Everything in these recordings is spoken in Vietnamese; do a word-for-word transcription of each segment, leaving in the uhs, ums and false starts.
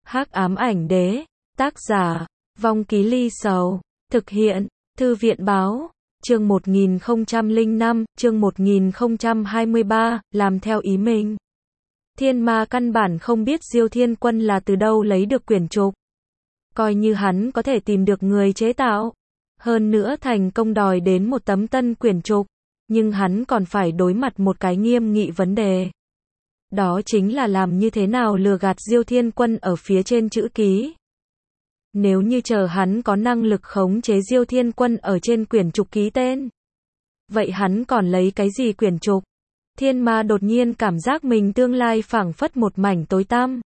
Hắc ám ảnh đế, tác giả, Vong Ký Ly Sầu, thực hiện, Thư viện báo, chương một nghìn không trăm lẻ năm, chương một nghìn không trăm hai mươi ba, làm theo ý mình. Thiên Ma căn bản không biết Diêu Thiên Quân là từ đâu lấy được quyển trục. Coi như hắn có thể tìm được người chế tạo, hơn nữa thành công đòi đến một tấm tân quyển trục, nhưng hắn còn phải đối mặt một cái nghiêm nghị vấn đề. Đó chính là làm như thế nào lừa gạt Diêu Thiên Quân ở phía trên chữ ký. Nếu như chờ hắn có năng lực khống chế Diêu Thiên Quân ở trên quyển trục ký tên, vậy hắn còn lấy cái gì quyển trục? Thiên Ma đột nhiên cảm giác mình tương lai phảng phất một mảnh tối tăm.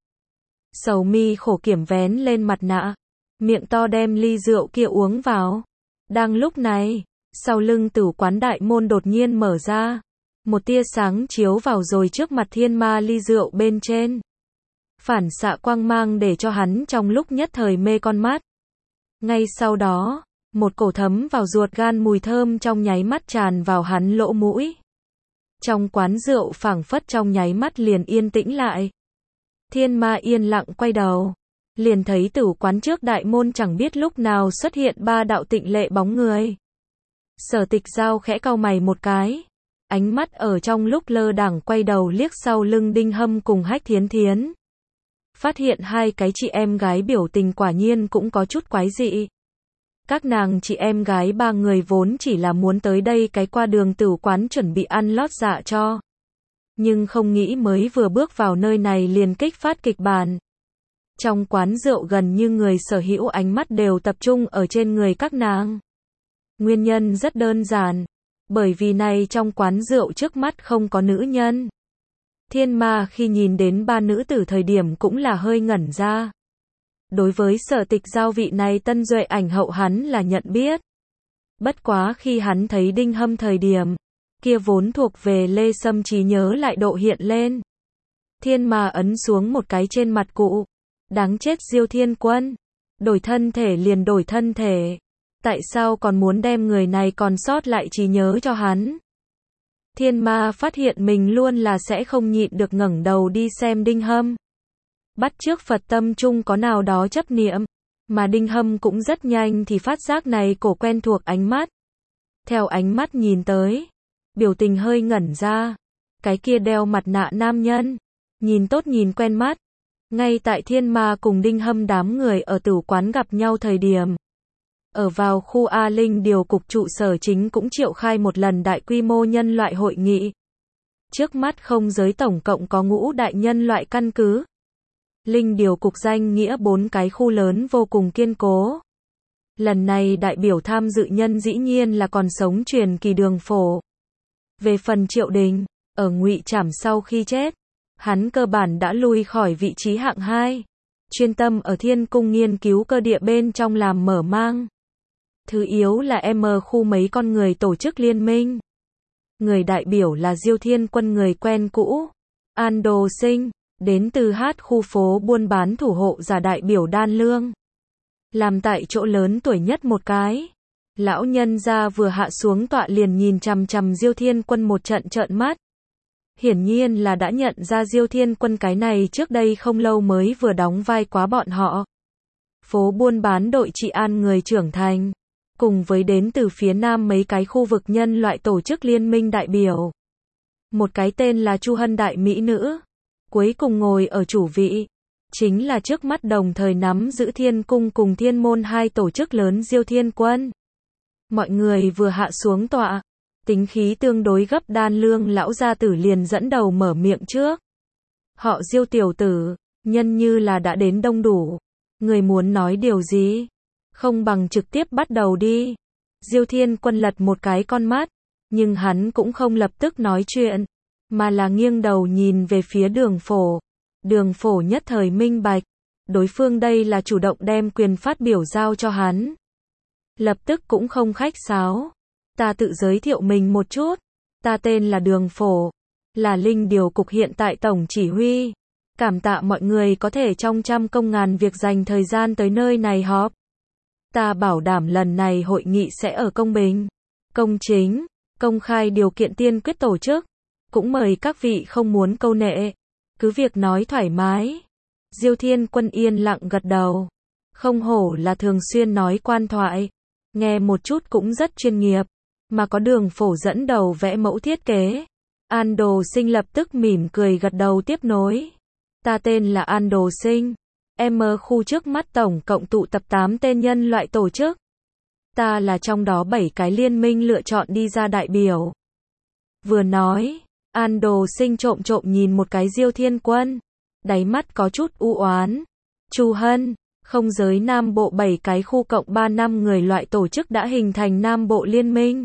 Sầu mi khổ kiểm vén lên mặt nạ, miệng to đem ly rượu kia uống vào. Đang lúc này, sau lưng tử quán đại môn đột nhiên mở ra. Một tia sáng chiếu vào rồi trước mặt Thiên Ma ly rượu bên trên. Phản xạ quang mang để cho hắn trong lúc nhất thời mê con mắt. Ngay sau đó, một cổ thấm vào ruột gan mùi thơm trong nháy mắt tràn vào hắn lỗ mũi. Trong quán rượu phảng phất trong nháy mắt liền yên tĩnh lại. Thiên Ma yên lặng quay đầu, liền thấy tử quán trước đại môn chẳng biết lúc nào xuất hiện ba đạo tịnh lệ bóng người. Sở Tịch Giao khẽ cau mày một cái, ánh mắt ở trong lúc lơ đãng quay đầu liếc sau lưng Đinh Hâm cùng Hách Thiến Thiến. Phát hiện hai cái chị em gái biểu tình quả nhiên cũng có chút quái dị. Các nàng chị em gái ba người vốn chỉ là muốn tới đây cái qua đường tử quán chuẩn bị ăn lót dạ cho. Nhưng không nghĩ mới vừa bước vào nơi này liền kích phát kịch bản. Trong quán rượu gần như người sở hữu ánh mắt đều tập trung ở trên người các nàng. Nguyên nhân rất đơn giản, bởi vì này trong quán rượu trước mắt không có nữ nhân. Thiên Ma khi nhìn đến ba nữ tử thời điểm cũng là hơi ngẩn ra. Đối với Sở Tịch Giao vị này tân duệ ảnh hậu hắn là nhận biết. Bất quá khi hắn thấy Đinh Hâm thời điểm, kia vốn thuộc về Lê Sâm trí nhớ lại độ hiện lên. Thiên Ma ấn xuống một cái trên mặt cụ. Đáng chết Diêu Thiên Quân. Đổi thân thể liền đổi thân thể. Tại sao còn muốn đem người này còn sót lại trí nhớ cho hắn? Thiên Ma phát hiện mình luôn là sẽ không nhịn được ngẩng đầu đi xem Đinh Hâm. Bắt chước Phật tâm chung có nào đó chấp niệm, mà Đinh Hâm cũng rất nhanh thì phát giác này cổ quen thuộc ánh mắt. Theo ánh mắt nhìn tới, biểu tình hơi ngẩn ra. Cái kia đeo mặt nạ nam nhân, nhìn tốt nhìn quen mắt. Ngay tại Thiên Ma cùng Đinh Hâm đám người ở tử quán gặp nhau thời điểm. Ở vào khu A Linh điều cục trụ sở chính cũng triệu khai một lần đại quy mô nhân loại hội nghị. Trước mắt không giới tổng cộng có ngũ đại nhân loại căn cứ. Linh điều cục danh nghĩa bốn cái khu lớn vô cùng kiên cố. Lần này đại biểu tham dự nhân dĩ nhiên là còn sống truyền kỳ Đường Phổ. Về phần Triệu Đình, ở Ngụy Trảm sau khi chết, hắn cơ bản đã lui khỏi vị trí hạng hai, chuyên tâm ở Thiên Cung nghiên cứu cơ địa bên trong làm mở mang. Thứ yếu là M khu mấy con người tổ chức liên minh. Người đại biểu là Diêu Thiên Quân người quen cũ, An Đồ Sinh, đến từ Hát khu phố buôn bán thủ hộ giả đại biểu Đan Lương. Làm tại chỗ lớn tuổi nhất một cái. Lão nhân gia vừa hạ xuống tọa liền nhìn chằm chằm Diêu Thiên Quân một trận trợn mắt. Hiển nhiên là đã nhận ra Diêu Thiên Quân cái này trước đây không lâu mới vừa đóng vai quá bọn họ. Phố buôn bán đội trị an người trưởng thành, cùng với đến từ phía nam mấy cái khu vực nhân loại tổ chức liên minh đại biểu. Một cái tên là Chu Hân đại mỹ nữ, cuối cùng ngồi ở chủ vị, chính là trước mắt đồng thời nắm giữ Thiên Cung cùng Thiên Môn hai tổ chức lớn Diêu Thiên Quân. Mọi người vừa hạ xuống tọa, tính khí tương đối gấp Đan Lương lão gia tử liền dẫn đầu mở miệng trước. Họ Diêu tiểu tử, nhân như là đã đến đông đủ, người muốn nói điều gì? Không bằng trực tiếp bắt đầu đi. Diêu Thiên Quân lật một cái con mắt, nhưng hắn cũng không lập tức nói chuyện, mà là nghiêng đầu nhìn về phía Đường Phổ. Đường Phổ nhất thời minh bạch, đối phương đây là chủ động đem quyền phát biểu giao cho hắn. Lập tức cũng không khách sáo. Ta tự giới thiệu mình một chút. Ta tên là Đường Phổ, là Linh điều cục hiện tại tổng chỉ huy. Cảm tạ mọi người có thể trong trăm công ngàn việc dành thời gian tới nơi này họp. Ta bảo đảm lần này hội nghị sẽ ở công bình, công chính, công khai điều kiện tiên quyết tổ chức. Cũng mời các vị không muốn câu nệ, cứ việc nói thoải mái. Diêu Thiên Quân yên lặng gật đầu. Không hổ là thường xuyên nói quan thoại. Nghe một chút cũng rất chuyên nghiệp. Mà có Đường Phổ dẫn đầu vẽ mẫu thiết kế. An Đồ Sinh lập tức mỉm cười gật đầu tiếp nối. Ta tên là An Đồ Sinh. Em ở khu trước mắt tổng cộng tụ tập tám tên nhân loại tổ chức. Ta là trong đó bảy cái liên minh lựa chọn đi ra đại biểu. Vừa nói, An Đồ Sinh trộm trộm nhìn một cái Diêu Thiên Quân. Đáy mắt có chút u oán. Chu Hân, không giới Nam Bộ bảy cái khu cộng ba năm người loại tổ chức đã hình thành Nam Bộ Liên minh.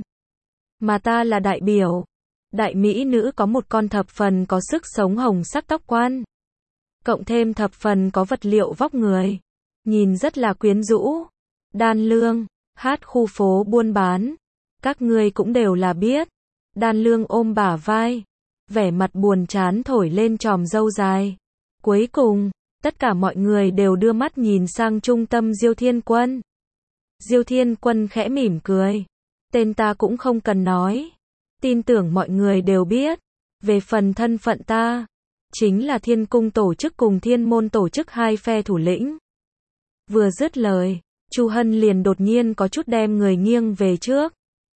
Mà ta là đại biểu. Đại mỹ nữ có một con thập phần có sức sống hồng sắc tóc quan. Cộng thêm thập phần có vật liệu vóc người. Nhìn rất là quyến rũ. Đan Lương, hát khu phố buôn bán. Các ngươi cũng đều là biết. Đan Lương ôm bả vai. Vẻ mặt buồn chán thổi lên chòm râu dài. Cuối cùng, tất cả mọi người đều đưa mắt nhìn sang trung tâm Diêu Thiên Quân. Diêu Thiên Quân khẽ mỉm cười. Tên ta cũng không cần nói. Tin tưởng mọi người đều biết. Về phần thân phận ta, chính là Thiên Cung tổ chức cùng Thiên Môn tổ chức hai phe thủ lĩnh. Vừa dứt lời, Chu Hân liền đột nhiên có chút đem người nghiêng về trước.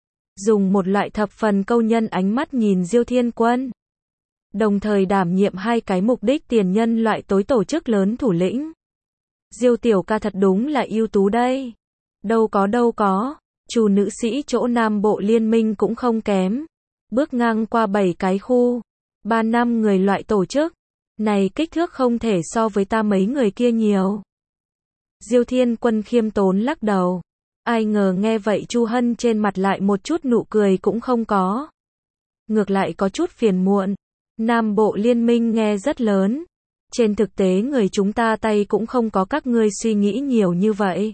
Dùng một loại thập phần câu nhân ánh mắt nhìn Diêu Thiên Quân. Đồng thời đảm nhiệm hai cái mục đích tiền nhân loại tối tổ chức lớn thủ lĩnh. Diêu tiểu ca thật đúng là ưu tú đây. Đâu có đâu có, Chu nữ sĩ chỗ Nam Bộ Liên minh cũng không kém. Bước ngang qua bảy cái khu, ba năm người loại tổ chức. Này kích thước không thể so với ta mấy người kia nhiều. Diêu Thiên Quân khiêm tốn lắc đầu. Ai ngờ nghe vậy Chu Hân trên mặt lại một chút nụ cười cũng không có. Ngược lại có chút phiền muộn. Nam Bộ Liên minh nghe rất lớn. Trên thực tế người chúng ta tay cũng không có các ngươi suy nghĩ nhiều như vậy.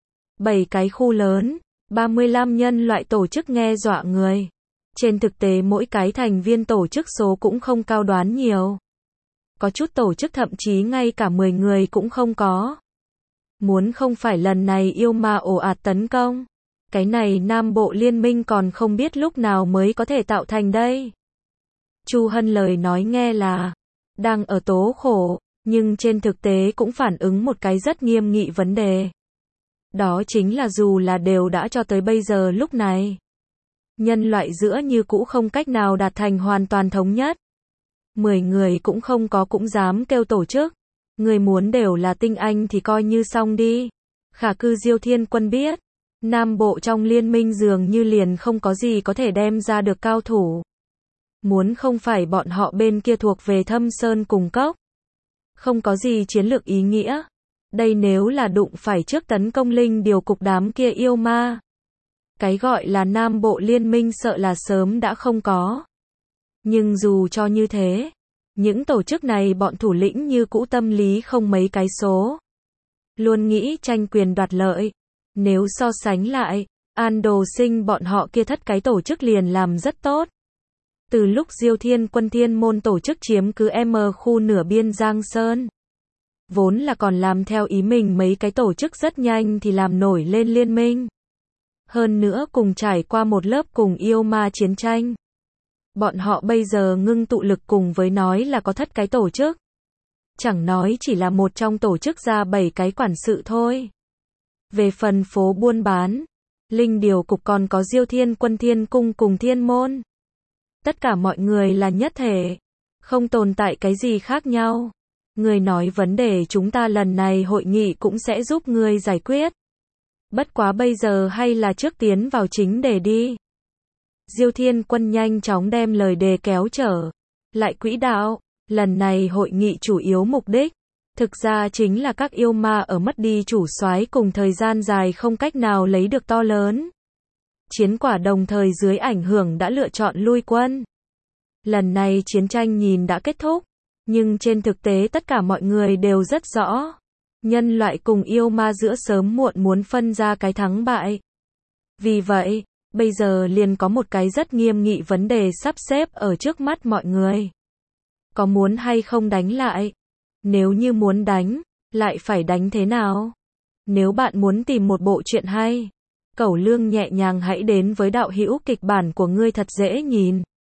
Bảy cái khu lớn, ba mươi lăm nhân loại tổ chức nghe dọa người. Trên thực tế mỗi cái thành viên tổ chức số cũng không cao đoán nhiều. Có chút tổ chức thậm chí ngay cả mười người cũng không có. Muốn không phải lần này yêu ma ồ ạt tấn công. Cái này Nam Bộ Liên minh còn không biết lúc nào mới có thể tạo thành đây. Chu Hân lời nói nghe là đang ở tố khổ, nhưng trên thực tế cũng phản ứng một cái rất nghiêm nghị vấn đề. Đó chính là dù là đều đã cho tới bây giờ lúc này. Nhân loại giữa như cũ không cách nào đạt thành hoàn toàn thống nhất. Mười người cũng không có cũng dám kêu tổ chức. Người muốn đều là tinh anh thì coi như xong đi. Khả cư Diêu Thiên Quân biết. Nam Bộ trong liên minh dường như liền không có gì có thể đem ra được cao thủ. Muốn không phải bọn họ bên kia thuộc về Thâm Sơn cùng cốc. Không có gì chiến lược ý nghĩa. Đây nếu là đụng phải trước tấn công linh điều cục đám kia yêu ma. Cái gọi là Nam Bộ Liên minh sợ là sớm đã không có. Nhưng dù cho như thế, những tổ chức này bọn thủ lĩnh như cũ tâm lý không mấy cái số. Luôn nghĩ tranh quyền đoạt lợi. Nếu so sánh lại, An Đồ Sinh bọn họ kia thất cái tổ chức liền làm rất tốt. Từ lúc Diêu Thiên Quân Thiên Môn tổ chức chiếm cứ M khu nửa biên Giang Sơn. Vốn là còn làm theo ý mình mấy cái tổ chức rất nhanh thì làm nổi lên liên minh. Hơn nữa cùng trải qua một lớp cùng yêu ma chiến tranh. Bọn họ bây giờ ngưng tụ lực cùng với nói là có thất cái tổ chức. Chẳng nói chỉ là một trong tổ chức ra bảy cái quản sự thôi. Về phần phố buôn bán, linh điều cục còn có Diêu Thiên Quân Thiên Cung cùng Thiên Môn. Tất cả mọi người là nhất thể. Không tồn tại cái gì khác nhau. Người nói vấn đề chúng ta lần này hội nghị cũng sẽ giúp người giải quyết. Bất quá bây giờ hay là trước tiến vào chính đề đi. Diêu Thiên Quân nhanh chóng đem lời đề kéo trở lại quỹ đạo. Lần này hội nghị chủ yếu mục đích, thực ra chính là các yêu ma ở mất đi chủ soái cùng thời gian dài không cách nào lấy được to lớn. Chiến quả đồng thời dưới ảnh hưởng đã lựa chọn lui quân. Lần này chiến tranh nhìn đã kết thúc, nhưng trên thực tế tất cả mọi người đều rất rõ. Nhân loại cùng yêu ma giữa sớm muộn muốn phân ra cái thắng bại. Vì vậy, bây giờ liền có một cái rất nghiêm nghị vấn đề sắp xếp ở trước mắt mọi người. Có muốn hay không đánh lại? Nếu như muốn đánh, lại phải đánh thế nào? Nếu bạn muốn tìm một bộ truyện hay, Cẩu Lương nhẹ nhàng hãy đến với đạo hữu kịch bản của ngươi thật dễ nhìn.